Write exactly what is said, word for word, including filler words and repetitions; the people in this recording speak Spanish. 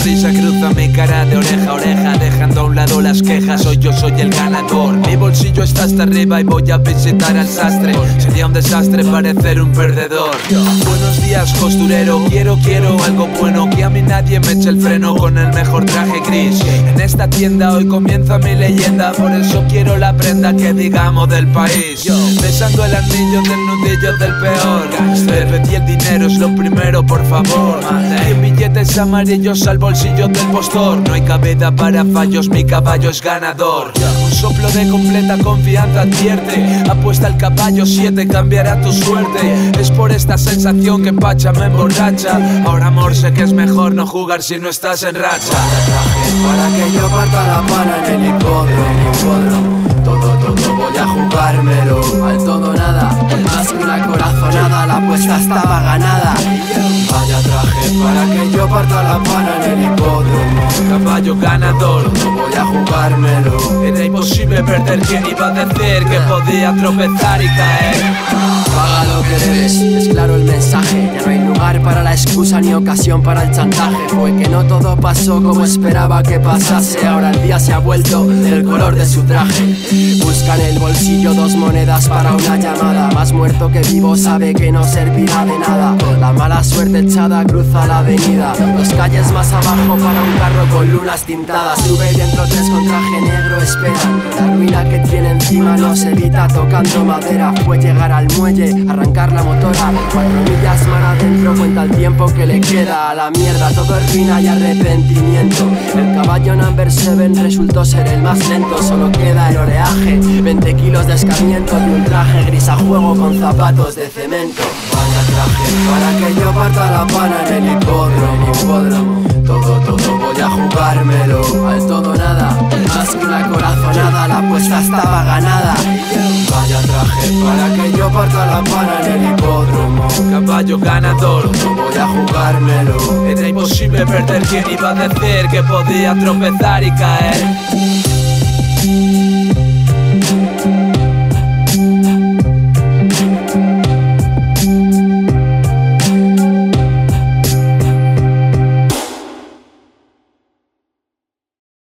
sonrisa cruza mi cara de oreja a oreja, dejando a un lado las quejas. Hoy yo soy el ganador. Mi bolsillo está hasta arriba y voy a visitar al sastre. Sería un desastre parecer un perdedor. Buenos días, costurero. Quiero, quiero algo bueno, que a mí nadie me eche el freno con el mejor traje gris. En esta tienda hoy comienza mi leyenda, por eso quiero la prenda que digamos del país. Besando el anillo del nudillo del peor gangster. Pedí el dinero, es lo primero, por favor. Cien billetes amarillos al bolsillo del postor. No hay cabida para fallos, mi caballo es ganador. Un soplo de completa confianza advierte. Apuesta al caballo siete, cambiará tu suerte. Es por esta sensación que Pacha me emborracha. Ahora amor, sé que es mejor no jugar si no estás en racha. Para que yo parta la pana en el hipódromo, hipódromo. Todo, todo voy a jugármelo, al todo nada. Más que una corazonada, la apuesta estaba ganada. Vaya traje para que yo parta la pana en el hipódromo. Caballo ganador, todo voy a jugármelo. era imposible perder. ¿Quién iba a decir que podía tropezar y caer? Paga lo que debes, es claro el mensaje. Ya no hay lugar para la excusa ni ocasión para el chantaje. Fue que no todo pasó como esperaba que pasase. Ahora el día se ha vuelto del color de su traje. Busca en el bolsillo dos monedas para una llamada. Más muerto que vivo sabe que no servirá de nada. La mala suerte echada cruza la avenida. Dos calles más abajo para un carro con lunas tintadas. Sube dentro tres con traje negro esperan. La ruina que tiene encima no se evita tocando madera. Fue llegar al muelle, arrancar la motora. Cuatro millas mar adentro cuenta el tiempo que le queda. A la mierda todo es ruina y arrepentimiento. El caballo number seven resultó ser el más lento. Solo queda el oleaje, veinte kilos de escarmiento y un traje gris a juego con zapatos de cemento. Vaya traje para que yo parta la pana en el hipódromo, hipódromo. Todo, todo voy a jugármelo, al todo nada. Más que una corazonada, la apuesta estaba ganada. Vaya traje para que yo parta la pana en el hipódromo. Caballo ganador, todo voy a jugármelo. era imposible perder. ¿Quién iba a decir que podía tropezar y caer?